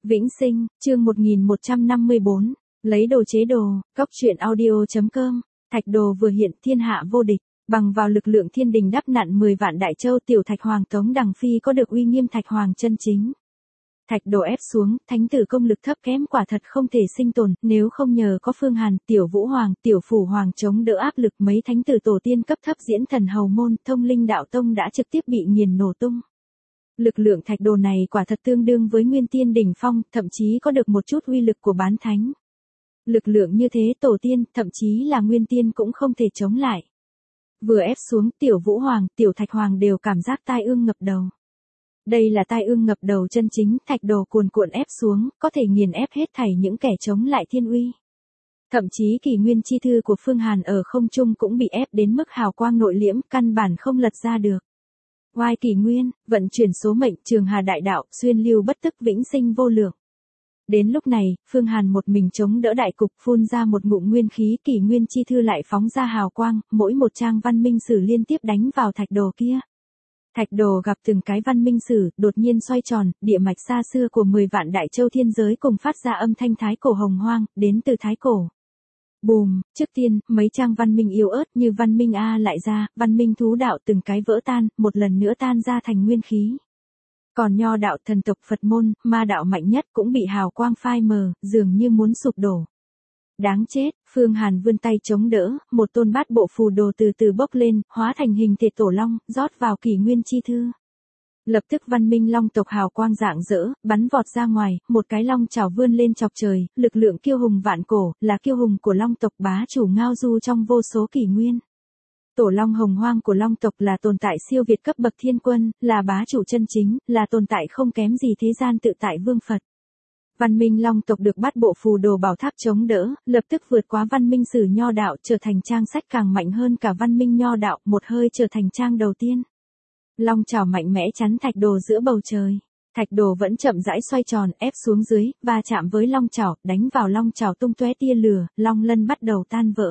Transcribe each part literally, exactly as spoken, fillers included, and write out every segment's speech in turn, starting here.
Vĩnh Sinh, chương một nghìn một trăm năm mươi bốn, lấy đồ chế đồ, cóc truyện audio.com, Thạch Đồ vừa hiện thiên hạ vô địch, bằng vào lực lượng thiên đình đắp nặn mười vạn đại châu tiểu Thạch Hoàng Tống Đằng Phi có được uy nghiêm Thạch Hoàng chân chính. Thạch Đồ ép xuống, thánh tử công lực thấp kém quả thật không thể sinh tồn, nếu không nhờ có Phương Hàn, tiểu Vũ Hoàng, tiểu Phủ Hoàng chống đỡ áp lực mấy thánh tử tổ tiên cấp thấp diễn thần hầu môn, thông linh đạo tông đã trực tiếp bị nghiền nổ tung. Lực lượng Thạch Đồ này quả thật tương đương với nguyên tiên đỉnh phong, thậm chí có được một chút uy lực của bán thánh. Lực lượng như thế tổ tiên, thậm chí là nguyên tiên cũng không thể chống lại. Vừa ép xuống, tiểu Vũ Hoàng, tiểu Thạch Hoàng đều cảm giác tai ương ngập đầu. Đây là tai ương ngập đầu chân chính, Thạch Đồ cuồn cuộn ép xuống, có thể nghiền ép hết thảy những kẻ chống lại thiên uy. Thậm chí kỷ nguyên chi thư của Phương Hàn ở không trung cũng bị ép đến mức hào quang nội liễm, căn bản không lật ra được. Oai kỷ nguyên, vận chuyển số mệnh, trường hà đại đạo, xuyên lưu bất tức vĩnh sinh vô lượng. Đến lúc này, Phương Hàn một mình chống đỡ đại cục, phun ra một ngụm nguyên khí, kỷ nguyên chi thư lại phóng ra hào quang, mỗi một trang văn minh sử liên tiếp đánh vào Thạch Đồ kia. Thạch Đồ gặp từng cái văn minh sử, đột nhiên xoay tròn, địa mạch xa xưa của mười vạn đại châu thiên giới cùng phát ra âm thanh thái cổ hồng hoang, đến từ thái cổ. Bùm, trước tiên, mấy trang văn minh yếu ớt như văn minh A lại ra, văn minh thú đạo từng cái vỡ tan, một lần nữa tan ra thành nguyên khí. Còn nho đạo thần tộc Phật môn, ma đạo mạnh nhất cũng bị hào quang phai mờ, dường như muốn sụp đổ. Đáng chết, Phương Hàn vươn tay chống đỡ, một tôn bát bộ phù đồ từ từ bốc lên, hóa thành hình thể tổ long, rót vào kỷ nguyên chi thư. Lập tức văn minh long tộc hào quang rạng rỡ, bắn vọt ra ngoài, một cái long chảo vươn lên chọc trời, lực lượng kiêu hùng vạn cổ, là kiêu hùng của long tộc bá chủ ngao du trong vô số kỷ nguyên. Tổ long hồng hoang của long tộc là tồn tại siêu việt cấp bậc thiên quân, là bá chủ chân chính, là tồn tại không kém gì thế gian tự tại vương Phật. Văn minh long tộc được bát bộ phù đồ bảo tháp chống đỡ, lập tức vượt quá văn minh sử nho đạo, trở thành trang sách càng mạnh hơn cả văn minh nho đạo, một hơi trở thành trang đầu tiên. Long chảo mạnh mẽ chắn Thạch Đồ giữa bầu trời. Thạch Đồ vẫn chậm rãi xoay tròn, ép xuống dưới, va chạm với long chảo, đánh vào long chảo tung tóe tia lửa, long lân bắt đầu tan vỡ.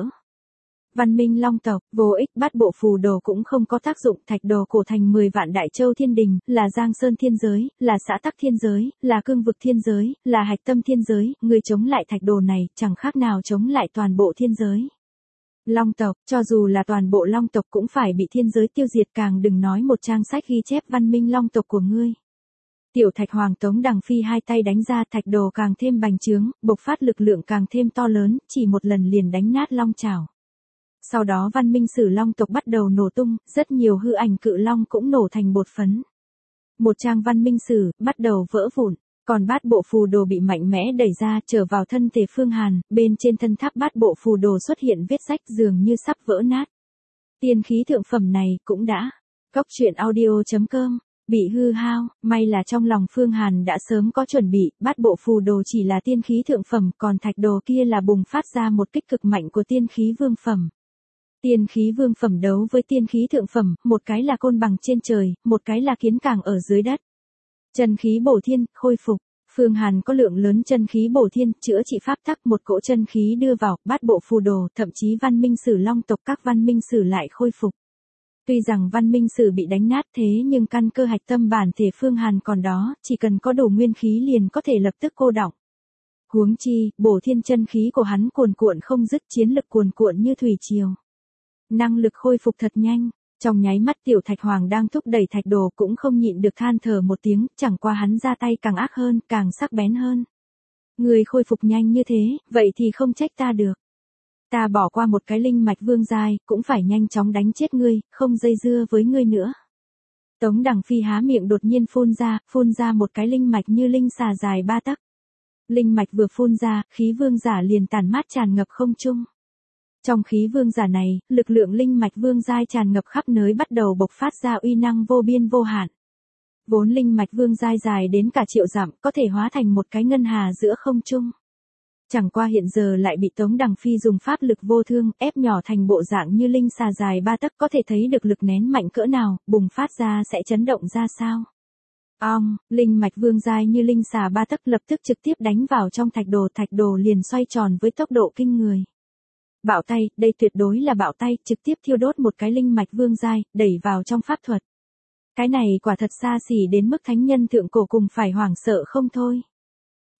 Văn minh long tộc, vô ích, bát bộ phù đồ cũng không có tác dụng, Thạch Đồ cổ thành mười vạn đại châu thiên đình, là Giang Sơn thiên giới, là xã tắc thiên giới, là cương vực thiên giới, là hạch tâm thiên giới, người chống lại Thạch Đồ này, chẳng khác nào chống lại toàn bộ thiên giới. Long tộc, cho dù là toàn bộ long tộc cũng phải bị thiên giới tiêu diệt, càng đừng nói một trang sách ghi chép văn minh long tộc của ngươi. Tiểu Thạch Hoàng Tống Đằng Phi hai tay đánh ra, Thạch Đồ càng thêm bành trướng, bộc phát lực lượng càng thêm to lớn, chỉ một lần liền đánh nát long chảo. Sau đó văn minh sử long tộc bắt đầu nổ tung, rất nhiều hư ảnh cự long cũng nổ thành bột phấn. Một trang văn minh sử, bắt đầu vỡ vụn, còn bát bộ phù đồ bị mạnh mẽ đẩy ra, trở vào thân thể Phương Hàn, bên trên thân tháp bát bộ phù đồ xuất hiện vết rách dường như sắp vỡ nát. Tiên khí thượng phẩm này, cũng đã, cóc truyện audio.com, bị hư hao, may là trong lòng Phương Hàn đã sớm có chuẩn bị, bát bộ phù đồ chỉ là tiên khí thượng phẩm, còn Thạch Đồ kia là bùng phát ra một kích cực mạnh của tiên khí vương phẩm. Tiên khí vương phẩm đấu với tiên khí thượng phẩm, một cái là côn bằng trên trời, một cái là kiến càng ở dưới đất. Chân khí bổ thiên, khôi phục. Phương Hàn có lượng lớn chân khí bổ thiên, chữa trị pháp tắc, một cỗ chân khí đưa vào, bát bộ phù đồ, thậm chí văn minh sử long tộc các văn minh sử lại khôi phục. Tuy rằng văn minh sử bị đánh nát thế nhưng căn cơ hạch tâm bản thể Phương Hàn còn đó, chỉ cần có đủ nguyên khí liền có thể lập tức cô đọng. Huống chi, bổ thiên chân khí của hắn cuồn cuộn không dứt, chiến lực cuồn cuộn như thủy triều. Năng lực khôi phục thật nhanh, trong nháy mắt tiểu Thạch Hoàng đang thúc đẩy Thạch Đồ cũng không nhịn được than thở một tiếng, chẳng qua hắn ra tay càng ác hơn, càng sắc bén hơn. Người khôi phục nhanh như thế, vậy thì không trách ta được. Ta bỏ qua một cái linh mạch vương giai, cũng phải nhanh chóng đánh chết ngươi, không dây dưa với ngươi nữa. Tống Đằng Phi há miệng đột nhiên phun ra, phun ra một cái linh mạch như linh xà dài ba tấc. Linh mạch vừa phun ra, khí vương giả liền tản mát tràn ngập không trung. Trong khí vương giả này, lực lượng linh mạch vương giai tràn ngập khắp nơi bắt đầu bộc phát ra uy năng vô biên vô hạn. Vốn linh mạch vương giai dài đến cả triệu dặm, có thể hóa thành một cái ngân hà giữa không trung. Chẳng qua hiện giờ lại bị Tống Đằng Phi dùng pháp lực vô thương, ép nhỏ thành bộ dạng như linh xà dài ba tấc, có thể thấy được lực nén mạnh cỡ nào, bùng phát ra sẽ chấn động ra sao. Ong, linh mạch vương giai như linh xà ba tấc lập tức trực tiếp đánh vào trong Thạch Đồ, Thạch Đồ liền xoay tròn với tốc độ kinh người. Bạo tay, đây tuyệt đối là bạo tay, trực tiếp thiêu đốt một cái linh mạch vương giai, đẩy vào trong pháp thuật. Cái này quả thật xa xỉ đến mức thánh nhân thượng cổ cùng phải hoảng sợ không thôi.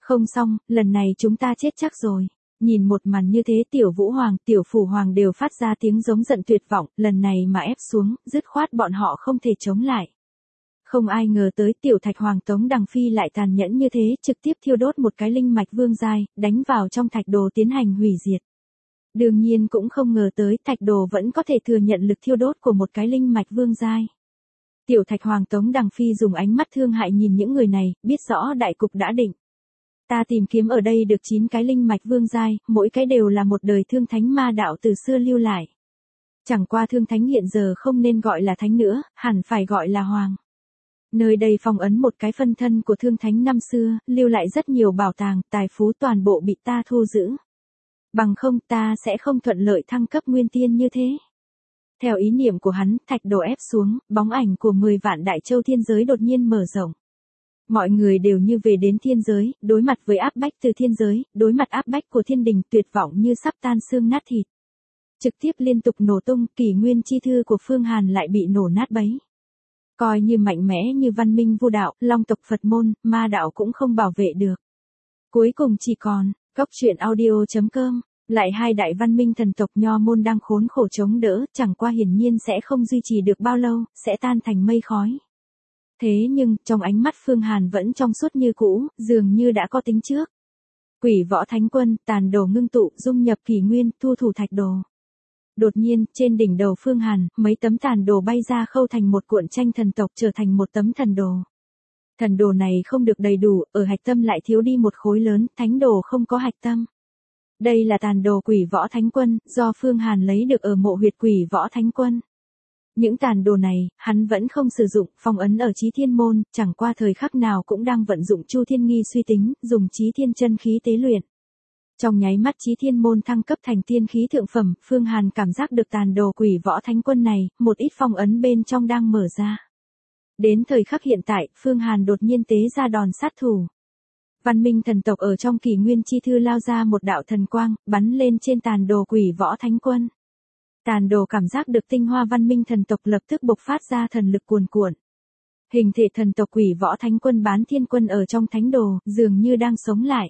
Không xong, lần này chúng ta chết chắc rồi. Nhìn một màn như thế tiểu Vũ Hoàng, tiểu Phủ Hoàng đều phát ra tiếng giống giận tuyệt vọng, lần này mà ép xuống, dứt khoát bọn họ không thể chống lại. Không ai ngờ tới tiểu Thạch Hoàng Tống Đằng Phi lại tàn nhẫn như thế, trực tiếp thiêu đốt một cái linh mạch vương giai, đánh vào trong thạch đồ tiến hành hủy diệt. Đương nhiên cũng không ngờ tới thạch đồ vẫn có thể thừa nhận lực thiêu đốt của một cái linh mạch vương giai. Tiểu Thạch Hoàng Tống Đằng Phi dùng ánh mắt thương hại nhìn những người này, biết rõ đại cục đã định. Ta tìm kiếm ở đây được chín cái linh mạch vương giai, mỗi cái đều là một đời thương thánh ma đạo từ xưa lưu lại. Chẳng qua thương thánh hiện giờ không nên gọi là thánh nữa, hẳn phải gọi là hoàng. Nơi đây phong ấn một cái phân thân của thương thánh năm xưa, lưu lại rất nhiều bảo tàng, tài phú toàn bộ bị ta thu giữ. Bằng không ta sẽ không thuận lợi thăng cấp nguyên tiên như thế. Theo ý niệm của hắn, thạch đồ ép xuống, bóng ảnh của mười vạn đại châu thiên giới đột nhiên mở rộng. Mọi người đều như về đến thiên giới, đối mặt với áp bách từ thiên giới, đối mặt áp bách của thiên đình tuyệt vọng như sắp tan xương nát thịt. Trực tiếp liên tục nổ tung, kỷ nguyên chi thư của Phương Hàn lại bị nổ nát bấy. Coi như mạnh mẽ như văn minh vu đạo, long tộc Phật môn, ma đạo cũng không bảo vệ được. Cuối cùng chỉ còn, cốc truyện audio chấm com, lại hai đại văn minh thần tộc Nho môn đang khốn khổ chống đỡ, chẳng qua hiển nhiên sẽ không duy trì được bao lâu, sẽ tan thành mây khói. Thế nhưng, trong ánh mắt Phương Hàn vẫn trong suốt như cũ, dường như đã có tính trước. Quỷ võ thánh quân, tàn đồ ngưng tụ, dung nhập kỷ nguyên, thu thủ thạch đồ. Đột nhiên, trên đỉnh đầu Phương Hàn, mấy tấm tàn đồ bay ra khâu thành một cuộn tranh thần tộc trở thành một tấm thần đồ. Thần đồ này không được đầy đủ, ở hạch tâm lại thiếu đi một khối lớn, thánh đồ không có hạch tâm. Đây là tàn đồ quỷ võ thánh quân, do Phương Hàn lấy được ở mộ huyệt quỷ võ thánh quân. Những tàn đồ này, hắn vẫn không sử dụng, phong ấn ở Chí Thiên môn, chẳng qua thời khắc nào cũng đang vận dụng Chu Thiên Nghi suy tính, dùng Chí Thiên chân khí tế luyện. Trong nháy mắt Chí Thiên môn thăng cấp thành tiên khí thượng phẩm, Phương Hàn cảm giác được tàn đồ quỷ võ thánh quân này, một ít phong ấn bên trong đang mở ra. Đến thời khắc hiện tại, Phương Hàn đột nhiên tế ra đòn sát thủ. Văn minh thần tộc ở trong kỷ nguyên chi thư lao ra một đạo thần quang, bắn lên trên tàn đồ quỷ võ thánh quân. Tàn đồ cảm giác được tinh hoa văn minh thần tộc lập tức bộc phát ra thần lực cuồn cuộn. Hình thể thần tộc quỷ võ thánh quân bán thiên quân ở trong thánh đồ, dường như đang sống lại.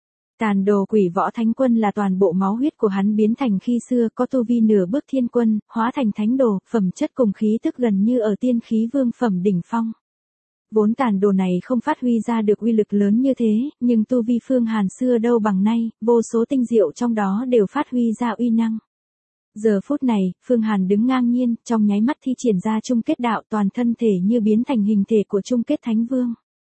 Tàn đồ quỷ võ thánh quân là toàn bộ máu huyết của hắn biến thành khi xưa, có tu vi nửa bước thiên quân, hóa thành thánh đồ, phẩm chất cùng khí tức gần như ở tiên khí vương phẩm đỉnh phong. Vốn tàn đồ này không phát huy ra được uy lực lớn như thế, nhưng tu vi Phương Hàn xưa đâu bằng nay, vô số tinh diệu trong đó đều phát huy ra uy năng. Giờ phút này, Phương Hàn đứng ngang nhiên, trong nháy mắt thi triển ra chung kết đạo, toàn thân thể như biến thành hình thể của chung kết thánh vương.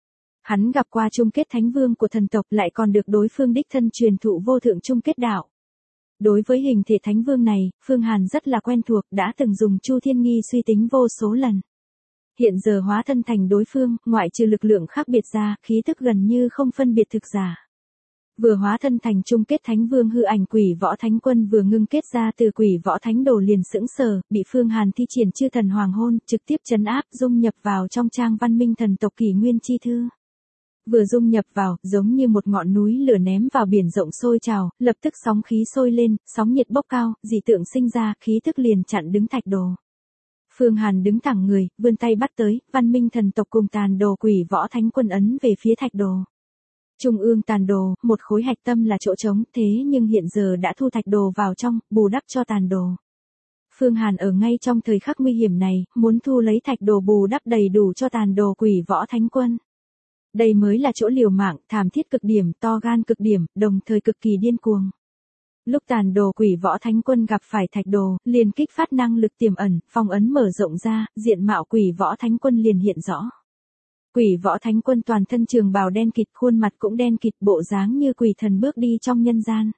Hắn gặp qua chung kết thánh vương của thần tộc, lại còn được đối phương đích thân truyền thụ vô thượng chung kết đạo. Đối với hình thể thánh vương này, Phương Hàn rất là quen thuộc, đã từng dùng Chu Thiên Nghi suy tính vô số lần. Hiện giờ hóa thân thành đối phương, ngoại trừ lực lượng khác biệt ra, khí tức gần như không phân biệt thực giả. Vừa hóa thân thành chung kết thánh vương hư ảnh quỷ võ thánh quân vừa ngưng kết ra từ quỷ võ thánh đồ liền sững sờ, bị Phương Hàn thi triển chư thần hoàng hôn, trực tiếp trấn áp, dung nhập vào trong trang văn minh thần tộc kỷ nguyên chi thư. Vừa dung nhập vào, giống như một ngọn núi lửa ném vào biển rộng sôi trào, lập tức sóng khí sôi lên, sóng nhiệt bốc cao, dị tượng sinh ra, khí tức liền chặn đứng thạch đồ. Phương Hàn đứng thẳng người, vươn tay bắt tới, văn minh thần tộc cùng tàn đồ quỷ võ thánh quân ấn về phía thạch đồ. Trung ương tàn đồ, một khối hạch tâm là chỗ trống, thế nhưng hiện giờ đã thu thạch đồ vào trong, bù đắp cho tàn đồ. Phương Hàn ở ngay trong thời khắc nguy hiểm này, muốn thu lấy thạch đồ bù đắp đầy đủ cho tàn đồ quỷ võ thánh quân. Đây mới là chỗ liều mạng, thảm thiết cực điểm, to gan cực điểm, đồng thời cực kỳ điên cuồng. Lúc tàn đồ quỷ võ thánh quân gặp phải thạch đồ, liền kích phát năng lực tiềm ẩn, phong ấn mở rộng ra, diện mạo quỷ võ thánh quân liền hiện rõ. Quỷ võ thánh quân toàn thân trường bào đen kịt, khuôn mặt cũng đen kịt, bộ dáng như quỷ thần bước đi trong nhân gian.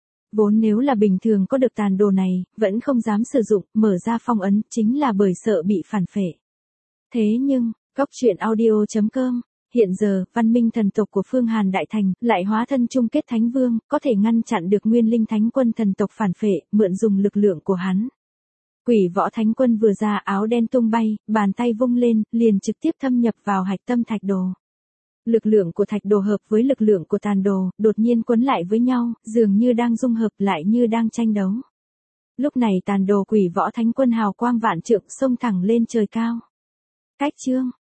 Vốn nếu là bình thường có được tàn đồ này, vẫn không dám sử dụng, mở ra phong ấn, chính là bởi sợ bị phản phệ. Thế nhưng, cốc truyện audio chấm com, hiện giờ, văn minh thần tộc của Phương Hàn đại thành, lại hóa thân chung kết thánh vương, có thể ngăn chặn được nguyên linh thánh quân thần tộc phản phệ, mượn dùng lực lượng của hắn. Quỷ võ thánh quân vừa ra áo đen tung bay, bàn tay vung lên, liền trực tiếp thâm nhập vào hạch tâm thạch đồ. Lực lượng của thạch đồ hợp với lực lượng của tàn đồ, đột nhiên quấn lại với nhau, dường như đang dung hợp lại như đang tranh đấu. Lúc này tàn đồ quỷ võ thánh quân hào quang vạn trượng xông thẳng lên trời cao. Cách chương